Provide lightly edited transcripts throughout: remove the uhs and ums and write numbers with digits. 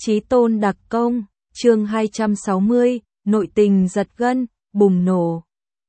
Chí tôn đặc công, chương 260, nội tình giật gân, bùng nổ.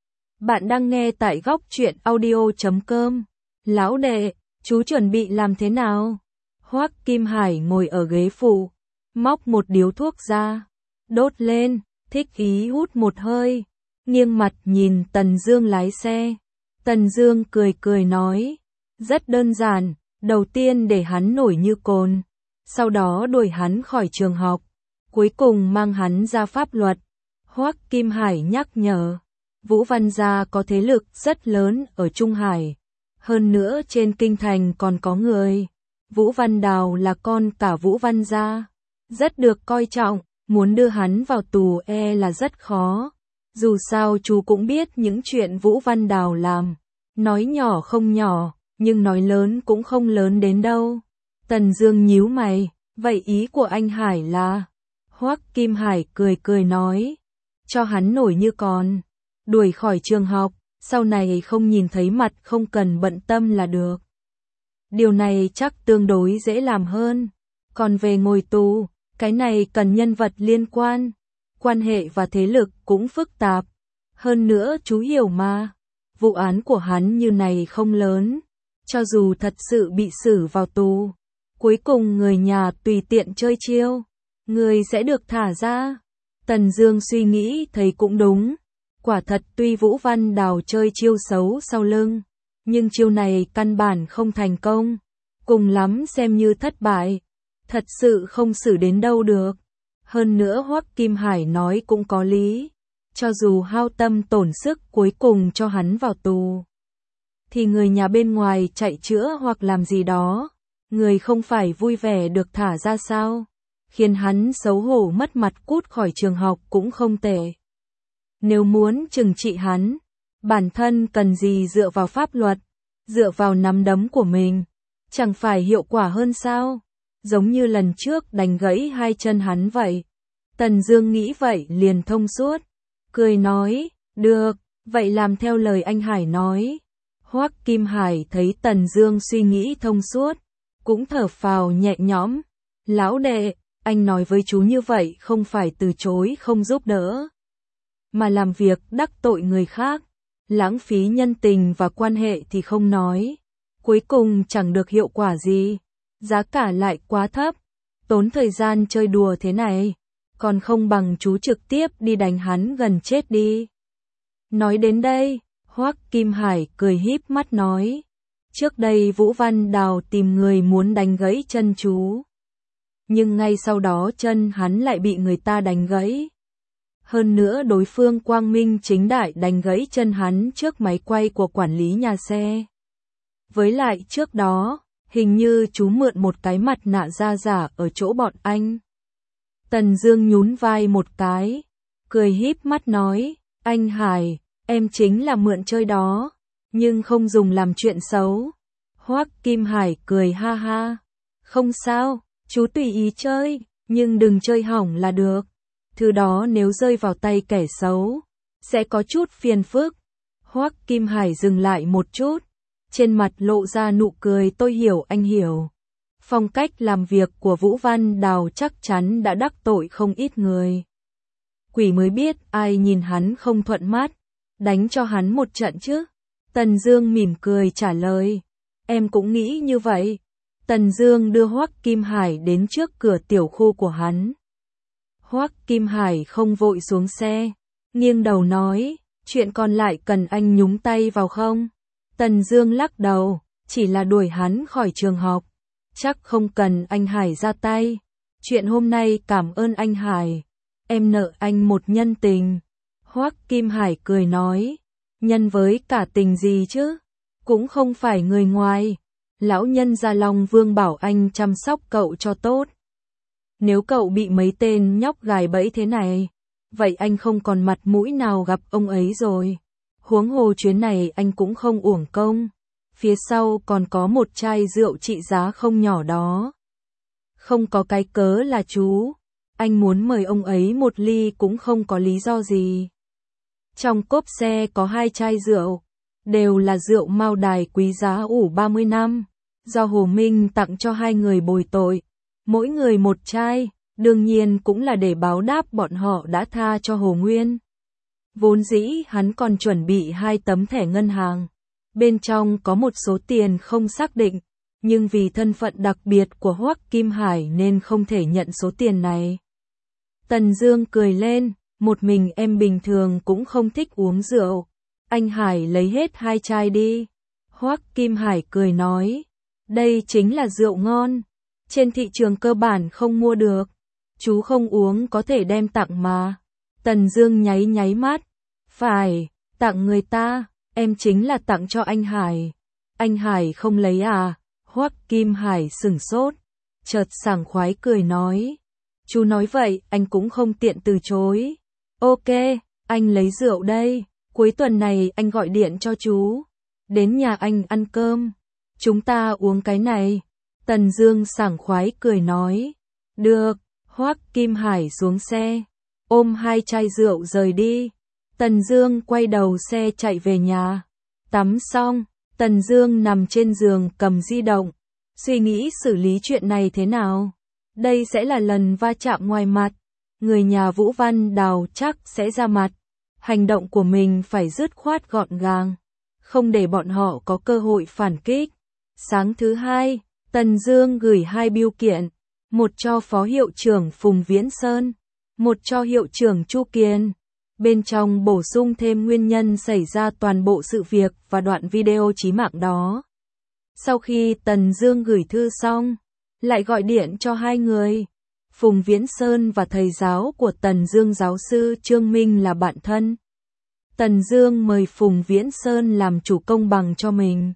Bạn đang nghe tại góc truyện audio.com. Lão đệ, chú chuẩn bị làm thế nào? Hoắc Kim Hải ngồi ở ghế phụ, móc một điếu thuốc ra, đốt lên, thích ý hút một hơi, nghiêng mặt nhìn Tần Dương lái xe. Tần Dương cười cười nói, rất đơn giản, đầu tiên để hắn nổi như cồn, sau đó đuổi hắn khỏi trường học, cuối cùng mang hắn ra pháp luật. Hoắc Kim Hải nhắc nhở, Vũ Văn gia có thế lực rất lớn ở Trung Hải, hơn nữa trên kinh thành còn có người. Vũ Văn Đào là con cả Vũ Văn gia, rất được coi trọng, muốn đưa hắn vào tù là rất khó. Dù sao chú cũng biết những chuyện Vũ Văn Đào làm, nói nhỏ không nhỏ, nhưng nói lớn cũng không lớn đến đâu. Tần Dương nhíu mày, vậy ý của anh Hải là? Hoắc Kim Hải cười cười nói, cho hắn nổi như cồn, đuổi khỏi trường học, sau này không nhìn thấy mặt không cần bận tâm là được. Điều này chắc tương đối dễ làm hơn, còn về ngồi tù, cái này cần nhân vật liên quan, quan hệ và thế lực cũng phức tạp. Hơn nữa chú hiểu mà, vụ án của hắn như này không lớn, cho dù thật sự bị xử vào tù, cuối cùng người nhà tùy tiện chơi chiêu, người sẽ được thả ra. Tần Dương suy nghĩ thấy cũng đúng, quả thật tuy Vũ Văn Đào chơi chiêu xấu sau lưng, nhưng chiêu này căn bản không thành công, cùng lắm xem như thất bại, thật sự không xử đến đâu được. Hơn nữa Hoắc Kim Hải nói cũng có lý, cho dù hao tâm tổn sức cuối cùng cho hắn vào tù, thì người nhà bên ngoài chạy chữa hoặc làm gì đó, người không phải vui vẻ được thả ra sao, khiến hắn xấu hổ mất mặt cút khỏi trường học cũng không tệ. Nếu muốn trừng trị hắn, bản thân cần gì dựa vào pháp luật, dựa vào nắm đấm của mình, chẳng phải hiệu quả hơn sao? Giống như lần trước đánh gãy hai chân hắn vậy. Tần Dương nghĩ vậy liền thông suốt, cười nói, được, vậy làm theo lời anh Hải nói. Hoắc Kim Hải thấy Tần Dương suy nghĩ thông suốt, cũng thở phào nhẹ nhõm. Lão đệ, anh nói với chú như vậy không phải từ chối không giúp đỡ, mà làm việc đắc tội người khác, lãng phí nhân tình và quan hệ thì không nói, cuối cùng chẳng được hiệu quả gì, giá cả lại quá thấp, tốn thời gian chơi đùa thế này, còn không bằng chú trực tiếp đi đánh hắn gần chết đi. Nói đến đây, Hoắc Kim Hải cười híp mắt nói, trước đây Vũ Văn Đào tìm người muốn đánh gãy chân chú, nhưng ngay sau đó chân hắn lại bị người ta đánh gãy. Hơn nữa đối phương quang minh chính đại đánh gãy chân hắn trước máy quay của quản lý nhà xe. Với lại trước đó, hình như chú mượn một cái mặt nạ da giả ở chỗ bọn anh. Tần Dương nhún vai một cái, cười híp mắt nói, anh Hải, em chính là mượn chơi đó, nhưng không dùng làm chuyện xấu. Hoắc Kim Hải cười ha ha, không sao, chú tùy ý chơi, nhưng đừng chơi hỏng là được. Thứ đó nếu rơi vào tay kẻ xấu, sẽ có chút phiền phức. Hoắc Kim Hải dừng lại một chút, trên mặt lộ ra nụ cười, tôi hiểu, anh hiểu. Phong cách làm việc của Vũ Văn Đào chắc chắn đã đắc tội không ít người. Quỷ mới biết ai nhìn hắn không thuận mắt, đánh cho hắn một trận chứ. Tần Dương mỉm cười trả lời, em cũng nghĩ như vậy. Tần Dương đưa Hoắc Kim Hải đến trước cửa tiểu khu của hắn. Hoắc Kim Hải không vội xuống xe, nghiêng đầu nói, chuyện còn lại cần anh nhúng tay vào không? Tần Dương lắc đầu, chỉ là đuổi hắn khỏi trường học, chắc không cần anh Hải ra tay. Chuyện hôm nay cảm ơn anh Hải, em nợ anh một nhân tình. Hoắc Kim Hải cười nói, nhân với cả tình gì chứ, cũng không phải người ngoài. Lão nhân gia Long Vương bảo anh chăm sóc cậu cho tốt. Nếu cậu bị mấy tên nhóc gài bẫy thế này, vậy anh không còn mặt mũi nào gặp ông ấy rồi. Huống hồ chuyến này anh cũng không uổng công, phía sau còn có một chai rượu trị giá không nhỏ đó. Không có cái cớ là chú, anh muốn mời ông ấy một ly cũng không có lý do gì. Trong cốp xe có 2 chai rượu, đều là rượu Mao Đài quý giá ủ 30 năm, do Hồ Minh tặng cho 2 người bồi tội, mỗi người 1 chai, đương nhiên cũng là để báo đáp bọn họ đã tha cho Hồ Nguyên. Vốn dĩ hắn còn chuẩn bị 2 tấm thẻ ngân hàng, bên trong có một số tiền không xác định, nhưng vì thân phận đặc biệt của Hoắc Kim Hải nên không thể nhận số tiền này. Tần Dương cười lên, một mình em bình thường cũng không thích uống rượu, anh Hải lấy hết 2 chai đi. Hoắc Kim Hải cười nói, đây chính là rượu ngon, trên thị trường cơ bản không mua được, chú không uống có thể đem tặng mà. Tần Dương nháy nháy mắt, phải, tặng người ta, em chính là tặng cho anh Hải. Anh Hải không lấy à? Hoắc Kim Hải sửng sốt, chợt sảng khoái cười nói, chú nói vậy anh cũng không tiện từ chối. Ok, anh lấy rượu đây, cuối tuần này anh gọi điện cho chú, đến nhà anh ăn cơm, chúng ta uống cái này. Tần Dương sảng khoái cười nói, được. Hoắc Kim Hải xuống xe, ôm 2 chai rượu rời đi. Tần Dương quay đầu xe chạy về nhà. Tắm xong, Tần Dương nằm trên giường cầm di động, suy nghĩ xử lý chuyện này thế nào. Đây sẽ là lần va chạm ngoài mặt, người nhà Vũ Văn Đào chắc sẽ ra mặt. Hành động của mình phải dứt khoát gọn gàng, không để bọn họ có cơ hội phản kích. Sáng thứ hai, Tần Dương gửi 2 bưu kiện, một cho Phó Hiệu trưởng Phùng Viễn Sơn, một cho Hiệu trưởng Chu Kiền. Bên trong bổ sung thêm nguyên nhân xảy ra toàn bộ sự việc và đoạn video chí mạng đó. Sau khi Tần Dương gửi thư xong, lại gọi điện cho 2 người. Phùng Viễn Sơn và thầy giáo của Tần Dương giáo sư Trương Minh là bạn thân. Tần Dương mời Phùng Viễn Sơn làm chủ công bằng cho mình.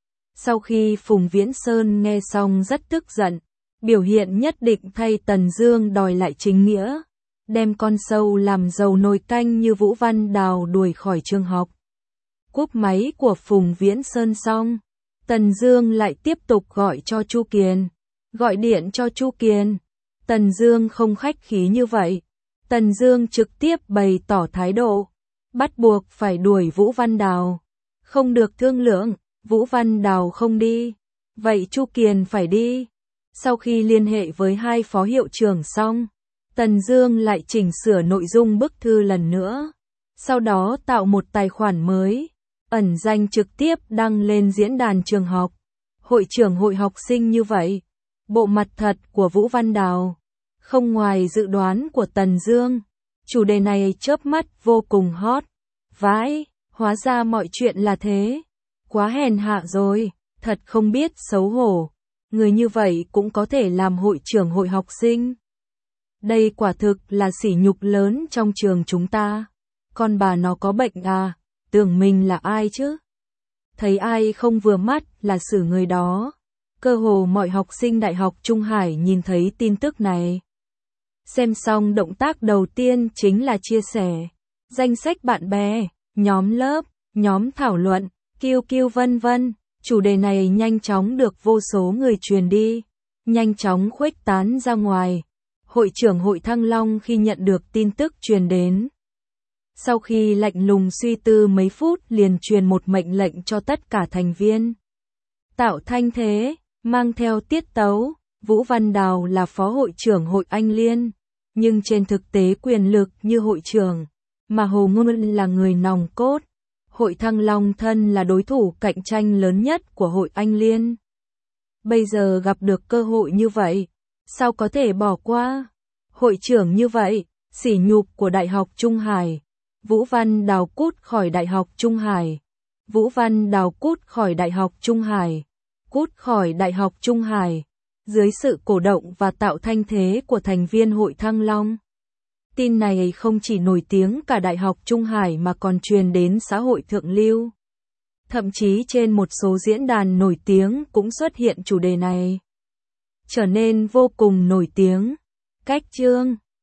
Sau khi Phùng Viễn Sơn nghe xong rất tức giận, biểu hiện nhất định thay Tần Dương đòi lại chính nghĩa, đem con sâu làm dầu nồi canh như Vũ Văn Đào đuổi khỏi trường học. Cúp máy của Phùng Viễn Sơn xong, Tần Dương lại tiếp tục gọi cho Chu Kiền. Gọi điện cho Chu Kiền, Tần Dương không khách khí như vậy. Tần Dương trực tiếp bày tỏ thái độ, bắt buộc phải đuổi Vũ Văn Đào. Không được thương lượng, Vũ Văn Đào không đi, vậy Chu Kiền phải đi. Sau khi liên hệ với 2 phó hiệu trưởng xong, Tần Dương lại chỉnh sửa nội dung bức thư lần nữa. Sau đó tạo một tài khoản mới, ẩn danh trực tiếp đăng lên diễn đàn trường học. Hội trưởng hội học sinh như vậy, bộ mặt thật của Vũ Văn Đào. Không ngoài dự đoán của Tần Dương, chủ đề này chớp mắt vô cùng hot. Vãi, hóa ra mọi chuyện là thế. Quá hèn hạ rồi, thật không biết xấu hổ. Người như vậy cũng có thể làm hội trưởng hội học sinh. Đây quả thực là sỉ nhục lớn trong trường chúng ta. Con bà nó có bệnh à, tưởng mình là ai chứ? Thấy ai không vừa mắt là xử người đó. Cơ hồ mọi học sinh Đại học Trung Hải nhìn thấy tin tức này. Xem xong động tác đầu tiên chính là chia sẻ. Danh sách bạn bè, nhóm lớp, nhóm thảo luận, QQ vân vân. Chủ đề này nhanh chóng được vô số người truyền đi, nhanh chóng khuếch tán ra ngoài. Hội trưởng hội Thăng Long khi nhận được tin tức truyền đến, sau khi lạnh lùng suy tư mấy phút liền truyền một mệnh lệnh cho tất cả thành viên. Tạo thanh thế, mang theo tiết tấu. Vũ Văn Đào là phó hội trưởng hội Anh Liên, nhưng trên thực tế quyền lực như hội trưởng, mà Hồ Nguyên là người nòng cốt. Hội Thăng Long thân là đối thủ cạnh tranh lớn nhất của hội Anh Liên. Bây giờ gặp được cơ hội như vậy, sao có thể bỏ qua? Hội trưởng như vậy, sỉ nhục của Đại học Trung Hải. Vũ Văn Đào cút khỏi Đại học Trung Hải. Vũ Văn Đào cút khỏi Đại học Trung Hải. Cút khỏi Đại học Trung Hải. Dưới sự cổ động và tạo thanh thế của thành viên hội Thăng Long. Tin này không chỉ nổi tiếng cả Đại học Trung Hải mà còn truyền đến xã hội thượng lưu. Thậm chí trên một số diễn đàn nổi tiếng cũng xuất hiện chủ đề này. Trở nên vô cùng nổi tiếng. Cách chương